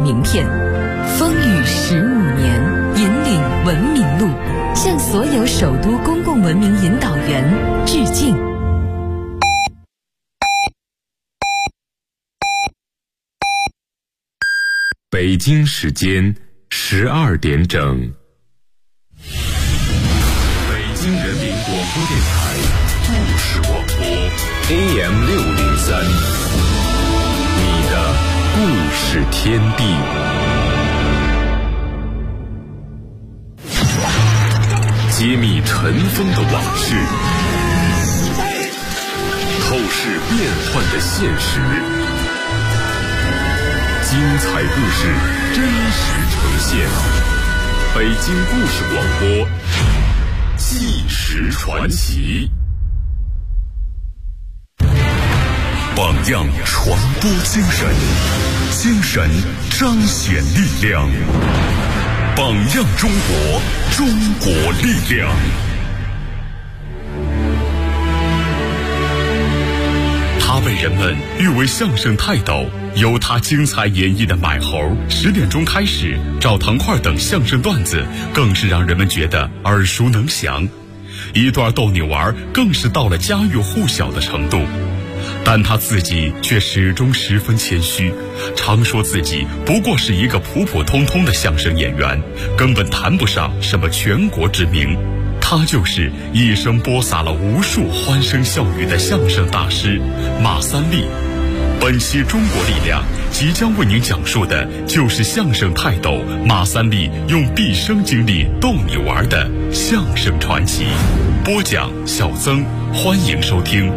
名片。风雨15年，引领文明路，向所有首都公共文明引导员致敬。 北京时间12点整。北京人民广播电台故事广播 AM 603，你的故事天地。揭秘尘封的往事，透视变幻的现实，精彩故事真实呈现。北京故事广播，纪实传奇。榜样传播精神，精神彰显力量。榜样中国，中国力量。他被人们誉为相声泰斗，由他精彩演绎的买猴、10点钟开始、找糖块等相声段子，更是让人们觉得耳熟能详。一段逗你玩更是到了家喻户晓的程度。但他自己却始终十分谦虚，常说自己不过是一个普普通通的相声演员，根本谈不上什么全国知名。他就是一生播撒了无数欢声笑语的相声大师马三立。本期中国力量即将为您讲述的就是相声泰斗马三立用毕生精力逗你玩的相声传奇。播讲小曾，欢迎收听。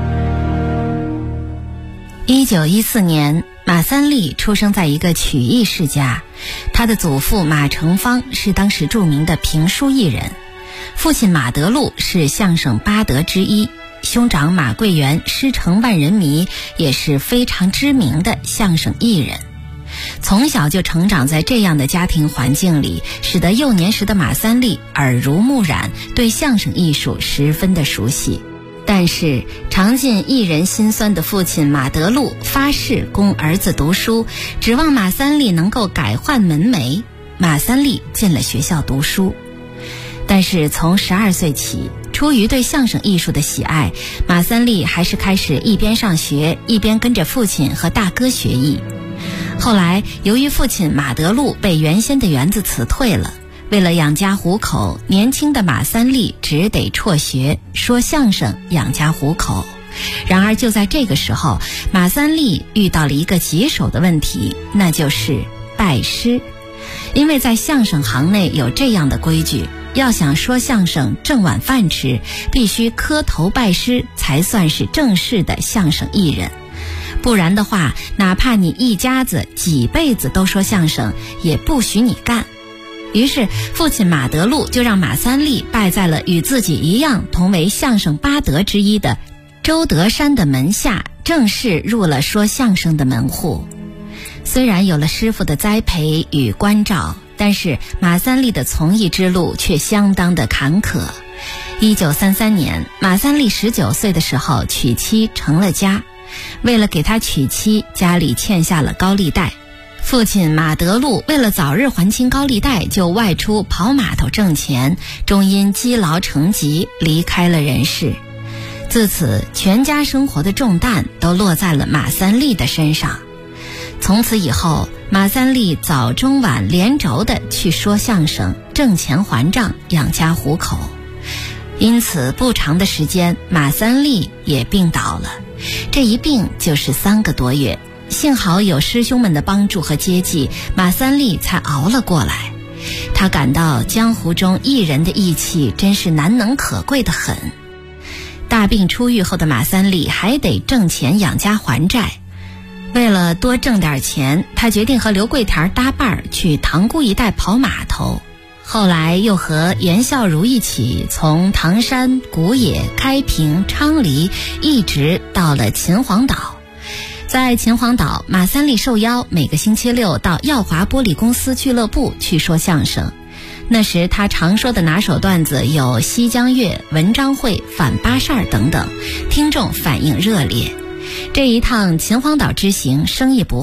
1914年，马三立出生在一个曲艺世家，他的祖父马成芳是当时著名的评书艺人，父亲马德禄是相声八德之一，兄长马桂元师承万人迷，也是非常知名的相声艺人。从小就成长在这样的家庭环境里，使得幼年时的马三立耳濡目染，对相声艺术十分的熟悉。但是尝尽艺人辛酸的父亲马德禄发誓供儿子读书，指望马三立能够改换门楣。马三立进了学校读书，但是从12岁起，出于对相声艺术的喜爱，马三立还是开始一边上学一边跟着父亲和大哥学艺。后来由于父亲马德禄被原先的园子辞退了，为了养家糊口，年轻的马三立只得辍学，说相声养家糊口。然而就在这个时候，马三立遇到了一个棘手的问题，那就是拜师。因为在相声行内有这样的规矩，要想说相声挣碗饭吃，必须磕头拜师才算是正式的相声艺人。不然的话，哪怕你一家子几辈子都说相声，也不许你干。于是父亲马德禄就让马三立拜在了与自己一样同为相声八德之一的周德山的门下，正式入了说相声的门户。虽然有了师傅的栽培与关照，但是马三立的从艺之路却相当的坎坷。1933年，马三立19岁的时候娶妻成了家，为了给他娶妻，家里欠下了高利贷。父亲马德禄为了早日还清高利贷，就外出跑码头挣钱，终因积劳成疾离开了人世。自此，全家生活的重担都落在了马三立的身上。从此以后，马三立早中晚连轴的去说相声，挣钱还账，养家糊口。因此不长的时间，马三立也病倒了，这一病就是3个多月。幸好有师兄们的帮助和接济，马三立才熬了过来。他感到江湖中艺人的义气真是难能可贵的很。大病初愈后的马三立还得挣钱养家还债，为了多挣点钱，他决定和刘桂田搭伴去塘沽一带跑码头。后来又和严孝孺一起从唐山、古冶、开平、昌黎一直到了秦皇岛。在秦皇岛，马三立受邀每个星期六到耀华玻璃公司俱乐部去说相声。那时他常说的拿手段子有西江月、文章会、反八扇等等，听众反应热烈。这一趟秦皇岛之行生意不坏，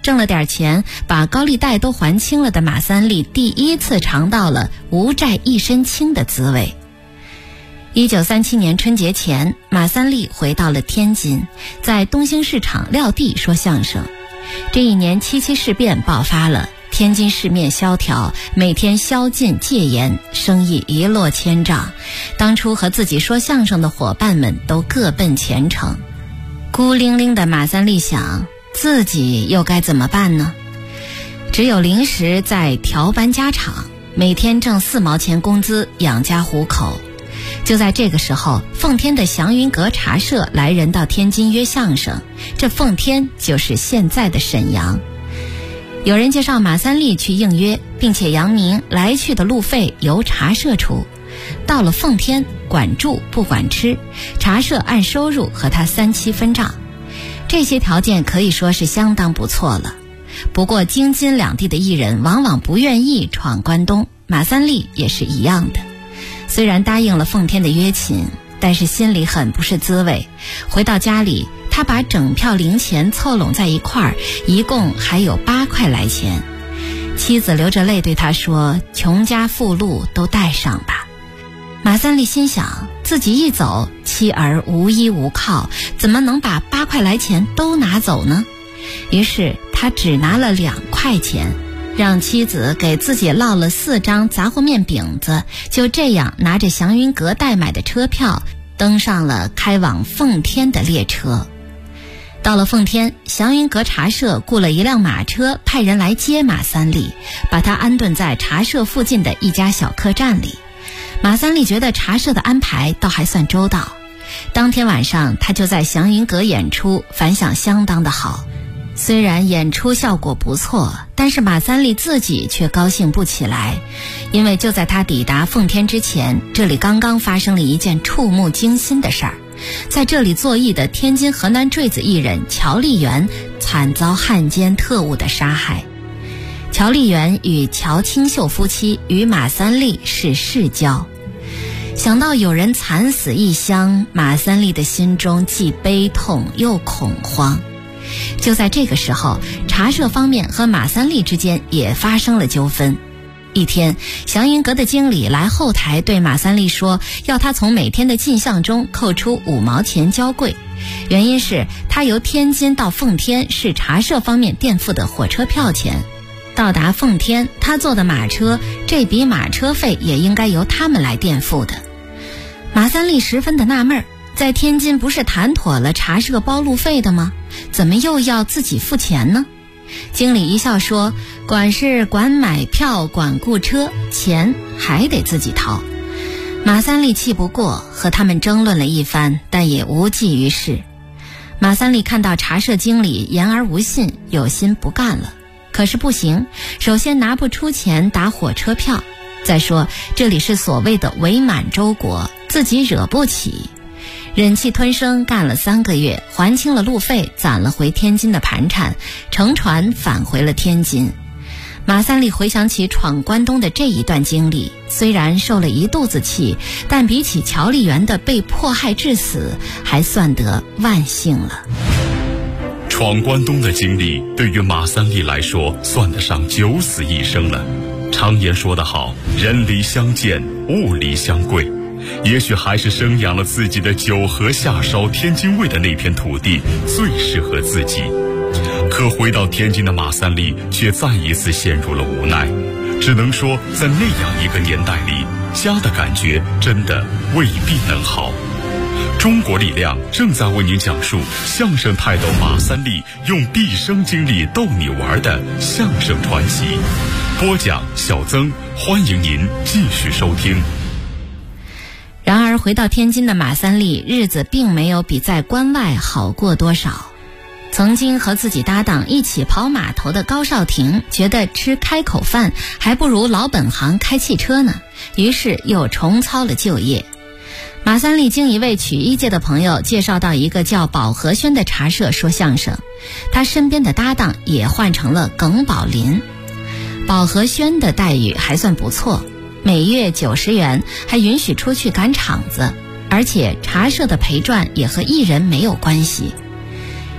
挣了点钱，把高利贷都还清了的马三立第一次尝到了无债一身轻的滋味。1937年春节前，马三立回到了天津，在东兴市场撂地说相声。这一年7.7事变爆发了，天津市面萧条，每天宵禁戒严，生意一落千丈。当初和自己说相声的伙伴们都各奔前程，孤零零的马三立想，自己又该怎么办呢？只有临时在调班家厂，每天挣4毛钱工资养家糊口。就在这个时候，奉天的祥云阁茶社来人到天津约相声，这奉天就是现在的沈阳。有人介绍马三立去应约，并且扬明来去的路费由茶社出，到了奉天管住不管吃，茶社按收入和他3期分账。这些条件可以说是相当不错了。不过京津两地的艺人往往不愿意闯关东，马三立也是一样的。虽然答应了奉天的约请，但是心里很不是滋味。回到家里，他把整票零钱凑拢在一块儿，一共还有8块来钱。妻子流着泪对他说：“穷家富路都带上吧。”马三立心想，自己一走，妻儿无依无靠，怎么能把8块来钱都拿走呢？于是他只拿了2块钱，让妻子给自己烙了4张杂货面饼子，就这样拿着祥云阁代买的车票登上了开往奉天的列车。到了奉天，祥云阁茶社雇了一辆马车，派人来接马三立，把他安顿在茶社附近的一家小客栈里。马三立觉得茶社的安排倒还算周到，当天晚上他就在祥云阁演出，反响相当的好。虽然演出效果不错，但是马三立自己却高兴不起来，因为就在他抵达奉天之前，这里刚刚发生了一件触目惊心的事儿。在这里作艺的天津河南坠子艺人乔丽媛惨遭汉奸特务的杀害。乔丽媛与乔清秀夫妻与马三立是世交。想到有人惨死异乡，马三立的心中既悲痛又恐慌。就在这个时候，茶社方面和马三立之间也发生了纠纷。一天，祥云阁的经理来后台对马三立说，要他从每天的进项中扣出5毛钱交贵，原因是他由天津到奉天是茶社方面垫付的火车票钱，到达奉天他坐的马车，这笔马车费也应该由他们来垫付的。马三立十分的纳闷，在天津不是谈妥了茶社包路费的吗？怎么又要自己付钱呢？经理一笑说，管事管买票管雇车，钱还得自己掏。马三立气不过，和他们争论了一番，但也无济于事。马三立看到茶社经理言而无信，有心不干了。可是不行，首先拿不出钱打火车票，再说这里是所谓的伪满洲国，自己惹不起。忍气吞声干了3个月，还清了路费，攒了回天津的盘缠，乘船返回了天津。马三立回想起闯关东的这一段经历，虽然受了一肚子气，但比起乔丽媛的被迫害致死，还算得万幸了。 闯关东的经历对于马三立来说算得上9死1生了。常言说得好，人离相见，物离相贵。也许还是生养了自己的九河下梢天津卫的那片土地最适合自己。可回到天津的马三立却再一次陷入了无奈，只能说在那样一个年代里，家的感觉真的未必能好。中国力量正在为您讲述相声泰斗马三立用毕生精力逗你玩的相声传奇。播讲小曾，欢迎您继续收听。 然而回到天津的马三立日子并没有比在关外好过多少。曾经和自己搭档一起跑码头的高少廷觉得吃开口饭还不如老本行开汽车呢，于是又重操了旧业。马三立经一位曲艺界的朋友介绍到一个叫宝和轩的茶社说相声，他身边的搭档也换成了耿宝林。宝和轩的待遇还算不错，每月90元，还允许出去赶场子，而且茶社的赔赚也和艺人没有关系。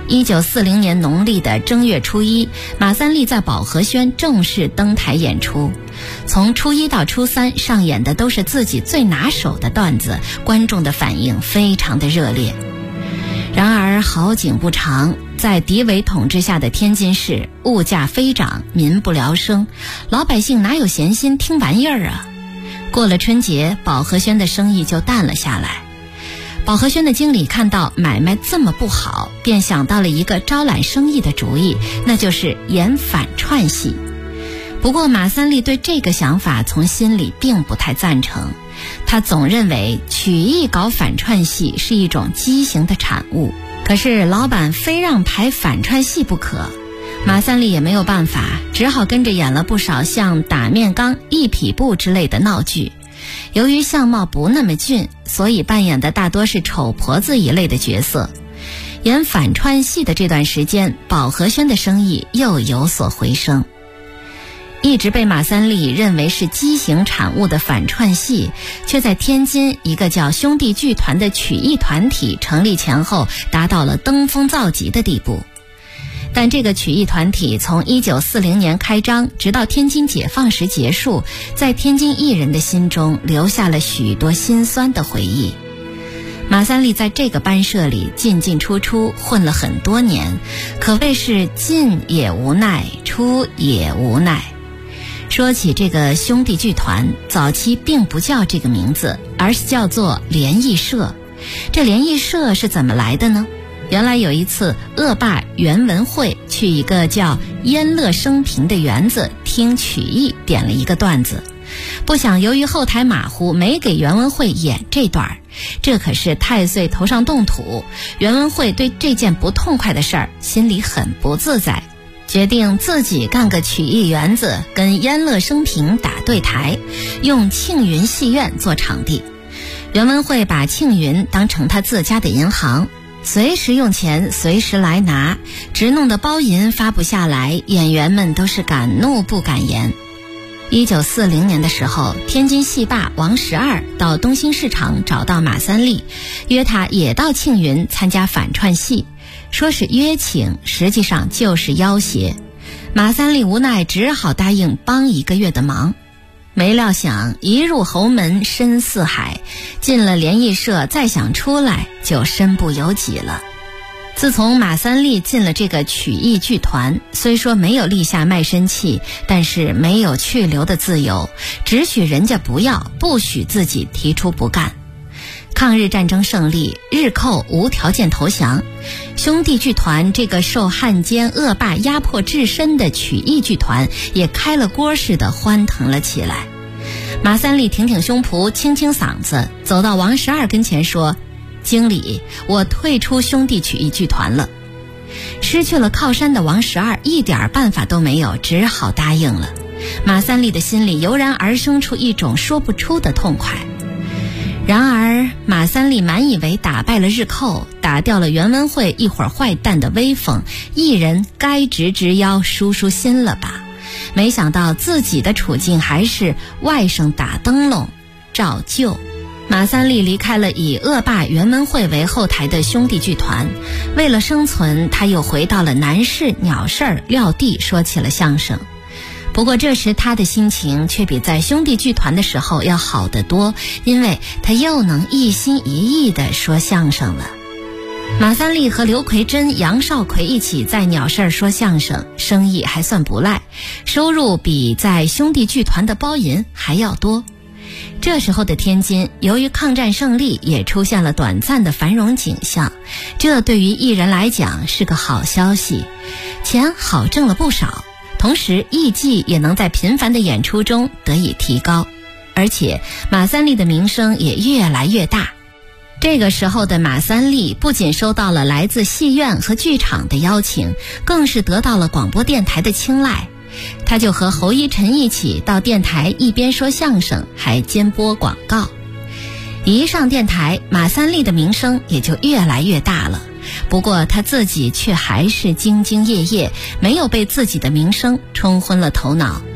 1940年农历的正月初一，马三立在保和轩正式登台演出。从初一到初三上演的都是自己最拿手的段子，观众的反应非常的热烈。然而好景不长，在敌伪统治下的天津市，物价飞涨，民不聊生，老百姓哪有闲心听玩意儿啊？过了春节，保和轩的生意就淡了下来。保和轩的经理看到买卖这么不好，便想到了一个招揽生意的主意，那就是演反串戏。不过马三立对这个想法从心里并不太赞成，他总认为曲艺搞反串戏是一种畸形的产物，可是老板非让排反串戏不可，马三立也没有办法，只好跟着演了不少像打面缸、一匹布之类的闹剧。由于相貌不那么俊，所以扮演的大多是丑婆子一类的角色。演反串戏的这段时间，保和轩的生意又有所回升。一直被马三立认为是畸形产物的反串戏，却在天津一个叫兄弟剧团的曲艺团体成立前后达到了登峰造极的地步。但这个曲艺团体从1940年开张，直到天津解放时结束，在天津艺人的心中留下了许多辛酸的回忆。马三立在这个班社里进进出出混了很多年，可谓是进也无奈，出也无奈。说起这个兄弟剧团，早期并不叫这个名字，而是叫做联谊社。这联谊社是怎么来的呢？原来有一次，恶霸袁文慧去一个叫燕乐生平的园子听曲艺，点了一个段子。不想由于后台马虎，没给袁文慧演这段，这可是太岁头上动土。袁文慧对这件不痛快的事儿心里很不自在，决定自己干个曲艺园子，跟燕乐生平打对台，用庆云戏院做场地。袁文慧把庆云当成他自家的银行，随时用钱随时来拿，直弄得包银发不下来，演员们都是敢怒不敢言。1940年的时候，天津戏霸王十二到东兴市场找到马三立，约他也到庆云参加反串戏，说是约请，实际上就是要挟。马三立无奈只好答应帮1个月的忙。没料想一入侯门深似海，进了联谊社再想出来就身不由己了。自从马三立进了这个曲艺剧团，虽说没有立下卖身契，但是没有去留的自由，只许人家不要，不许自己提出不干。抗日战争胜利，日寇无条件投降，兄弟剧团这个受汉奸恶霸压迫至深的曲艺剧团也开了锅似的欢腾了起来。马三立挺挺胸脯，清清嗓子，走到王十二跟前说：“经理，我退出兄弟曲艺剧团了。”失去了靠山的王十二一点办法都没有，只好答应了。马三立的心里油然而生出一种说不出的痛快。然而马三立满以为打败了日寇，打掉了袁文慧一伙坏蛋的威风，艺人该直直腰舒舒心了吧，没想到自己的处境还是外甥打灯笼照旧。马三立离开了以恶霸袁文慧为后台的兄弟剧团，为了生存，他又回到了南市鸟市撂地说起了相声。不过这时他的心情却比在兄弟剧团的时候要好得多，因为他又能一心一意地说相声了。马三立和刘奎珍、杨少奎一起在鸟市说相声，生意还算不赖，收入比在兄弟剧团的包银还要多。这时候的天津，由于抗战胜利，也出现了短暂的繁荣景象，这对于艺人来讲是个好消息，钱好挣了不少，同时艺伎也能在频繁的演出中得以提高，而且马三立的名声也越来越大。这个时候的马三立不仅收到了来自戏院和剧场的邀请，更是得到了广播电台的青睐。他就和侯一晨一起到电台，一边说相声还兼播广告。一上电台，马三立的名声也就越来越大了。不过他自己却还是兢兢业业，没有被自己的名声冲昏了头脑。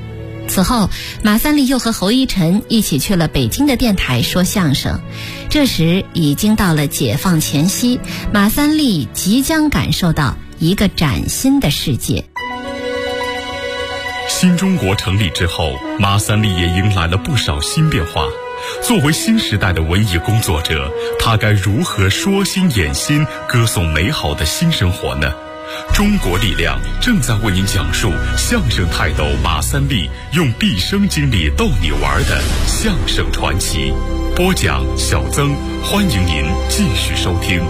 此后，马三立又和侯一晨一起去了北京的电台说相声。这时已经到了解放前夕，马三立即将感受到一个崭新的世界。 新中国成立之后，马三立也迎来了不少新变化。作为新时代的文艺工作者，他该如何说新演新，歌颂美好的新生活呢？中国力量正在为您讲述相声泰斗马三立用毕生精力逗你玩的相声传奇。播讲小曾，欢迎您继续收听。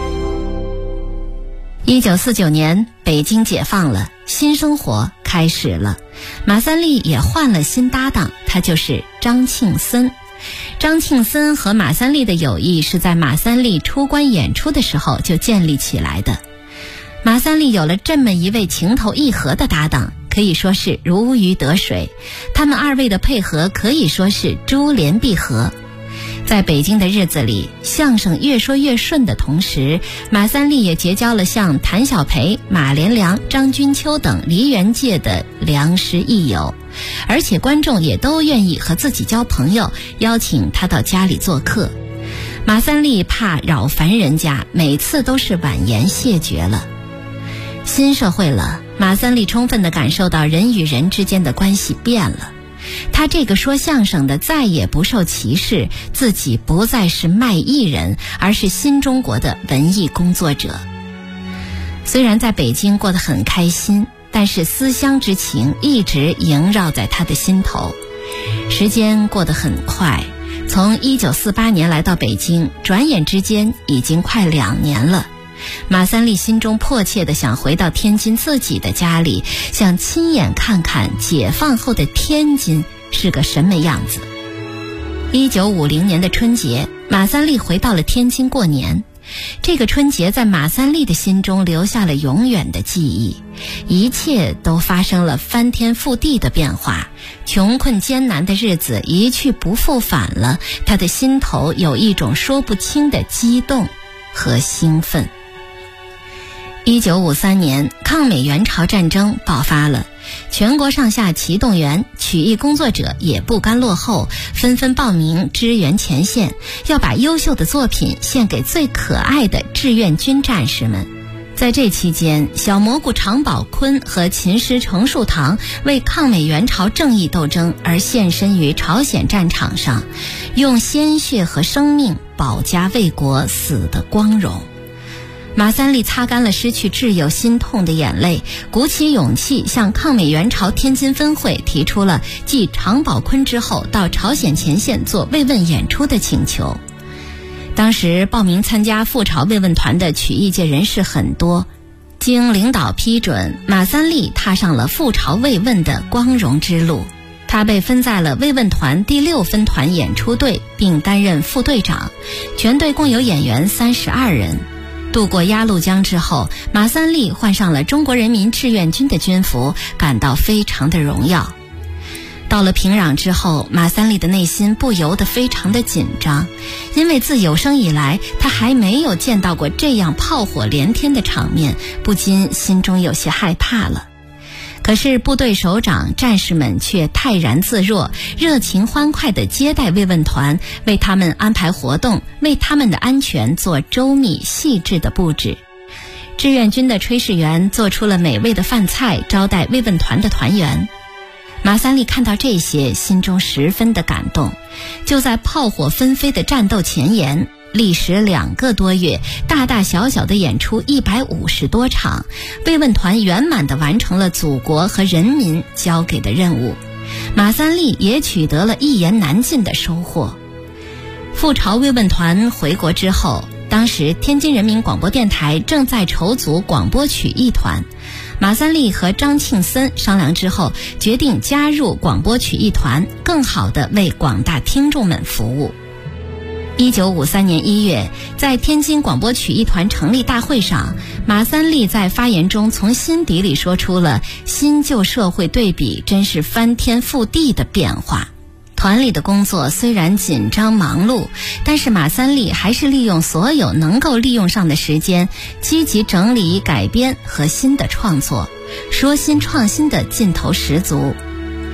1949年，北京解放了，新生活开始了。马三立也换了新搭档，他就是张庆森。张庆森和马三立的友谊是在马三立出关演出的时候就建立起来的。马三立有了这么一位情投意合的搭档，可以说是如鱼得水。他们二位的配合可以说是珠联璧合。在北京的日子里，相声越说越顺的同时，马三立也结交了像谭小培、马连良、张君秋等梨园界的良师益友，而且观众也都愿意和自己交朋友，邀请他到家里做客。马三立怕扰烦人家，每次都是婉言谢绝了。新社会了，马三立充分地感受到人与人之间的关系变了。他这个说相声的再也不受歧视，自己不再是卖艺人，而是新中国的文艺工作者。虽然在北京过得很开心，但是思乡之情一直萦绕在他的心头。时间过得很快，从1948年来到北京，转眼之间已经快2年了。马三立心中迫切地想回到天津自己的家里，想亲眼看看解放后的天津是个什么样子。1950年的春节，马三立回到了天津过年。这个春节在马三立的心中留下了永远的记忆，一切都发生了翻天覆地的变化，穷困艰难的日子一去不复返了，他的心头有一种说不清的激动和兴奋。1953年，抗美援朝战争爆发了，全国上下齐动员，曲艺工作者也不甘落后，纷纷报名支援前线，要把优秀的作品献给最可爱的志愿军战士们。在这期间，小蘑菇常宝坤和琴师程树堂为抗美援朝正义斗争而献身于朝鲜战场上，用鲜血和生命保家卫国，死得光荣。马三立擦干了失去挚友心痛的眼泪，鼓起勇气向抗美援朝天津分会提出了继常宝坤之后到朝鲜前线做慰问演出的请求。当时报名参加赴朝慰问团的曲艺界人士很多，经领导批准，马三立踏上了赴朝慰问的光荣之路。他被分在了慰问团第6分团演出队，并担任副队长，全队共有演员32人。渡过鸭绿江之后，马三立换上了中国人民志愿军的军服，感到非常的荣耀。到了平壤之后，马三立的内心不由得非常的紧张，因为自有生以来他还没有见到过这样炮火连天的场面，不禁心中有些害怕了。可是部队首长战士们却泰然自若，热情欢快地接待慰问团，为他们安排活动，为他们的安全做周密细致的布置。志愿军的炊事员做出了美味的饭菜，招待慰问团的团员。马三立看到这些，心中十分的感动。就在炮火纷飞的战斗前沿，历时2个多月，大大小小的演出150多场，慰问团圆满地完成了祖国和人民交给的任务。马三立也取得了一言难尽的收获。赴朝慰问团回国之后，当时天津人民广播电台正在筹组广播曲艺团，马三立和张庆森商量之后，决定加入广播曲艺团，更好地为广大听众们服务。1953年1月，在天津广播曲艺团成立大会上，马三立在发言中从心底里说出了新旧社会对比真是翻天覆地的变化。团里的工作虽然紧张忙碌，但是马三立还是利用所有能够利用上的时间，积极整理改编和新的创作，说新创新的劲头十足。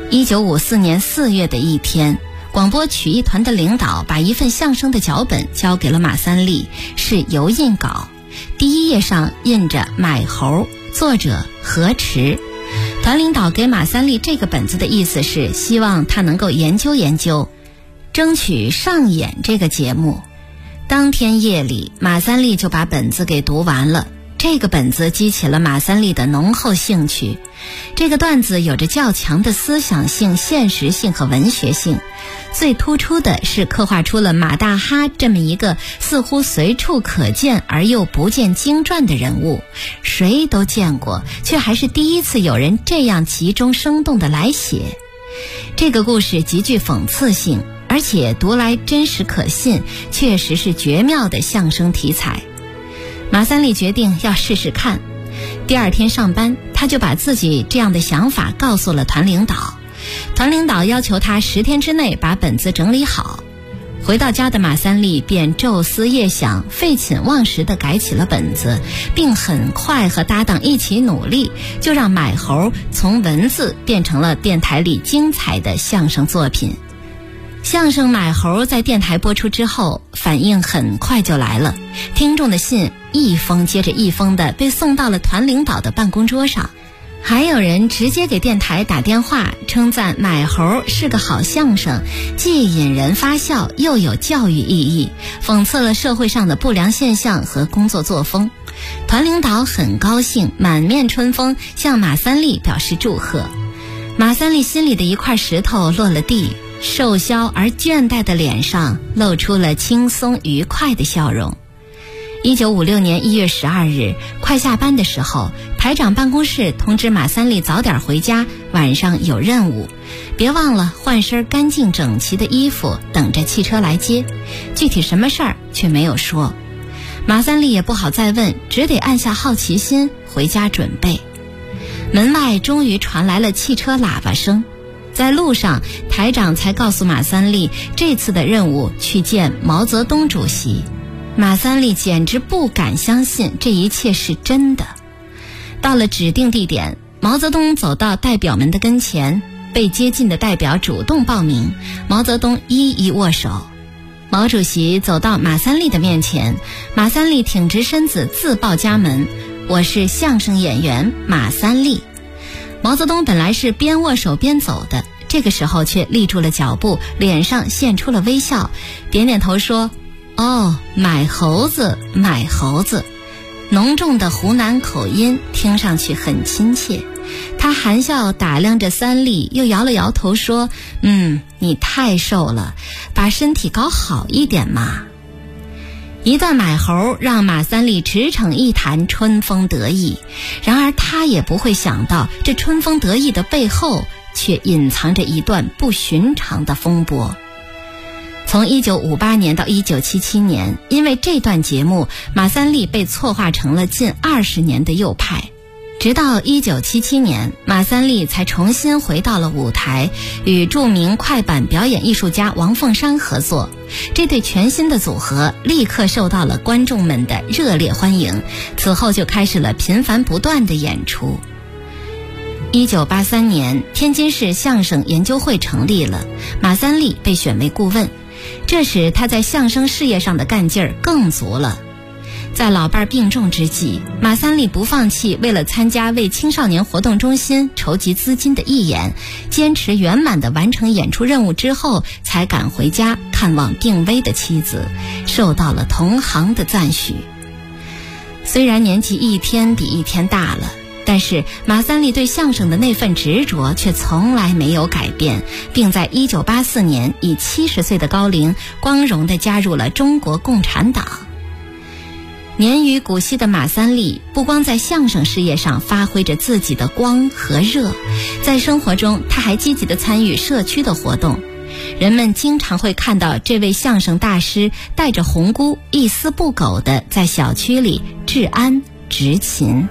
1954年4月的一天，广播曲艺团的领导把一份相声的脚本交给了马三立，是油印稿，第一页上印着买猴，作者何池。团领导给马三立这个本子的意思是希望他能够研究研究，争取上演这个节目。当天夜里，马三立就把本子给读完了。这个本子激起了马三立的浓厚兴趣。这个段子有着较强的思想性、现实性和文学性，最突出的是刻画出了马大哈这么一个似乎随处可见而又不见经传的人物，谁都见过，却还是第一次有人这样集中生动地来写。这个故事极具讽刺性，而且读来真实可信，确实是绝妙的相声题材。马三立决定要试试看。第二天上班，他就把自己这样的想法告诉了团领导。团领导要求他10天之内把本子整理好。回到家的马三立便昼思夜想，废寝忘食地改起了本子，并很快和搭档一起努力，就让买猴从文字变成了电台里精彩的相声作品。相声买猴在电台播出之后，反应很快就来了，听众的信一封接着一封的被送到了团领导的办公桌上，还有人直接给电台打电话称赞买猴是个好相声，既引人发笑又有教育意义，讽刺了社会上的不良现象和工作作风。团领导很高兴，满面春风，向马三立表示祝贺。马三立心里的一块石头落了地，瘦削而倦怠的脸上露出了轻松愉快的笑容。1956年1月12日，快下班的时候，台长办公室通知马三立早点回家，晚上有任务，别忘了换身干净整齐的衣服，等着汽车来接。具体什么事儿却没有说。马三立也不好再问，只得按下好奇心回家准备。门外终于传来了汽车喇叭声，在路上，台长才告诉马三立，这次的任务去见毛泽东主席。马三立简直不敢相信这一切是真的。到了指定地点，毛泽东走到代表们的跟前，被接近的代表主动报名，毛泽东一一握手。毛主席走到马三立的面前，马三立挺直身子自报家门，我是相声演员马三立。毛泽东本来是边握手边走的，这个时候却立住了脚步，脸上现出了微笑，点点头说，哦，买猴子，买猴子。浓重的湖南口音听上去很亲切。他含笑打量着三立，又摇了摇头说，你太瘦了，把身体搞好一点嘛。一段买猴让马三立驰骋一坛，春风得意。然而他也不会想到，这春风得意的背后却隐藏着一段不寻常的风波。从1958年到1977年，因为这段节目，马三立被错划成了近20年的右派。直到1977年，马三立才重新回到了舞台，与著名快板表演艺术家王凤山合作。这对全新的组合立刻受到了观众们的热烈欢迎，此后就开始了频繁不断的演出。1983年，天津市相声研究会成立了，马三立被选为顾问，这时他在相声事业上的干劲儿更足了。在老伴病重之际，马三立不放弃为了参加为青少年活动中心筹集资金的义演，坚持圆满地完成演出任务之后，才赶回家看望病危的妻子，受到了同行的赞许。虽然年纪一天比一天大了，但是马三立对相声的那份执着却从来没有改变，并在1984年以70岁的高龄光荣地加入了中国共产党。年逾古稀的马三立不光在相声事业上发挥着自己的光和热，在生活中他还积极地参与社区的活动。人们经常会看到这位相声大师带着红箍，一丝不苟地在小区里治安执勤。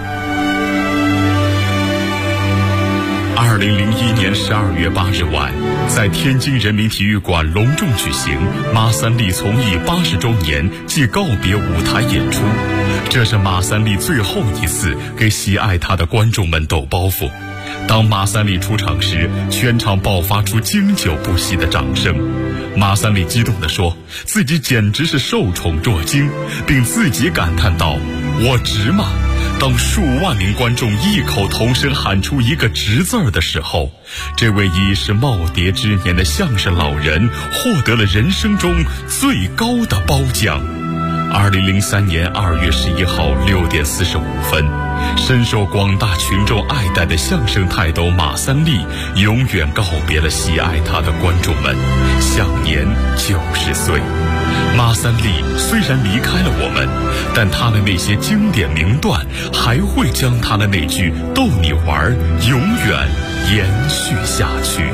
2001年12月8日晚，在天津人民体育馆隆重举行马三立从艺80周年暨告别舞台演出。这是马三立最后一次给喜爱他的观众们抖包袱。 当马三立出场时，全场爆发出经久不息的掌声。马三立激动地说，自己简直是受宠若惊，并自己感叹道：“我值吗？”当数万名观众异口同声喊出一个值字儿的时候，这位已是耄耋之年的相声老人获得了人生中最高的褒奖。2003年2月11号6点45分，深受广大群众爱戴的相声泰斗马三立永远告别了喜爱他的观众们，享年90岁。马三立虽然离开了我们，但他的那些经典名段还会将他的那句逗你玩永远延续下去。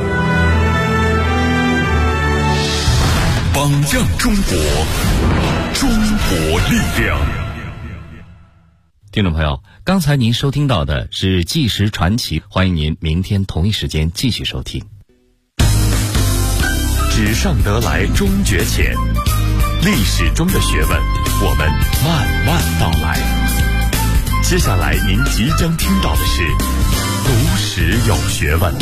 榜样中国，中国力量。 听众朋友，刚才您收听到的是纪实传奇，欢迎您明天同一时间继续收听。 纸上得来终觉浅，历史中的学问，我们慢慢道来。接下来您即将听到的是读史有学问。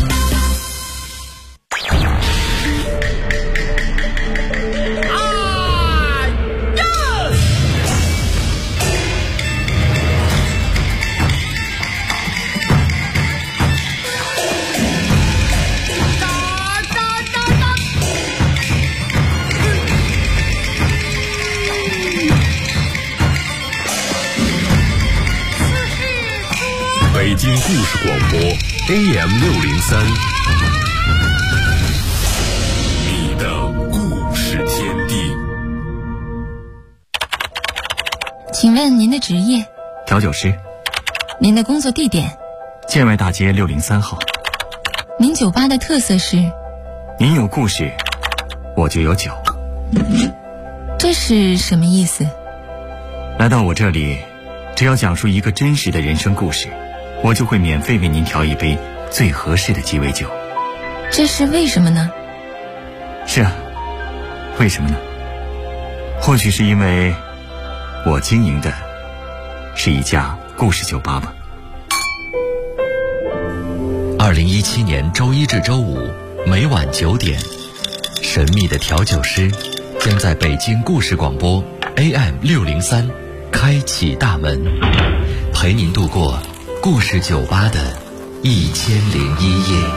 北京故事广播 AM603， 你的故事天地。 请问您的职业？ 调酒师。 您的工作地点？ 建外大街603号。 您酒吧的特色是？ 您有故事，我就有酒。 这是什么意思？ 来到我这里，只要讲述一个真实的人生故事，我就会免费为您调一杯最合适的鸡尾酒。 这是为什么呢？ 是啊，为什么呢？或许是因为我经营的是一家故事酒吧吧。 2017年周一至周五每晚9点，神秘的调酒师将在北京故事广播 AM603 开启大门，陪您度过故事酒吧的1001夜。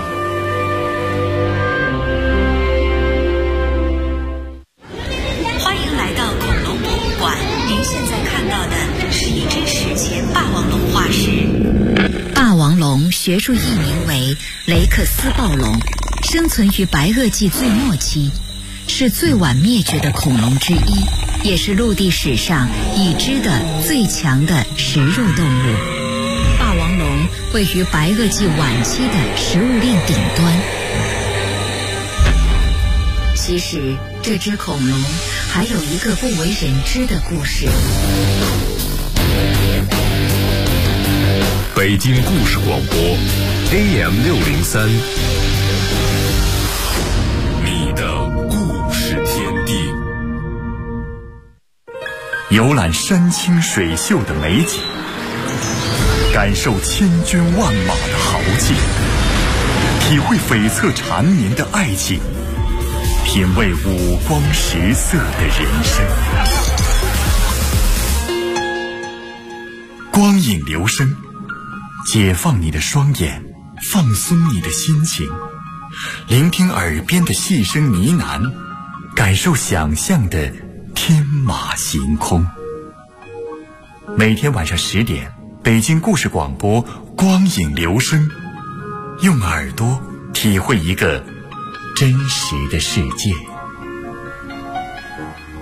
欢迎来到恐龙博物馆，您现在看到的是一只史前霸王龙化石。霸王龙学术译名为雷克斯暴龙，生存于白垩纪最末期，是最晚灭绝的恐龙之一，也是陆地史上已知的最强的食肉动物。霸王龙位于白垩纪晚期的食物链顶端。其实这只恐龙还有一个不为人知的故事。 北京故事广播 AM603， 你的故事天地。 游览山清水秀的美景，感受千军万马的豪气，体会悱恻缠绵的爱情，品味五光十色的人生。光影流声，解放你的双眼，放松你的心情，聆听耳边的细声呢喃，感受想象的天马行空。每天晚上10点，北京故事广播光影流声，用耳朵体会一个真实的世界。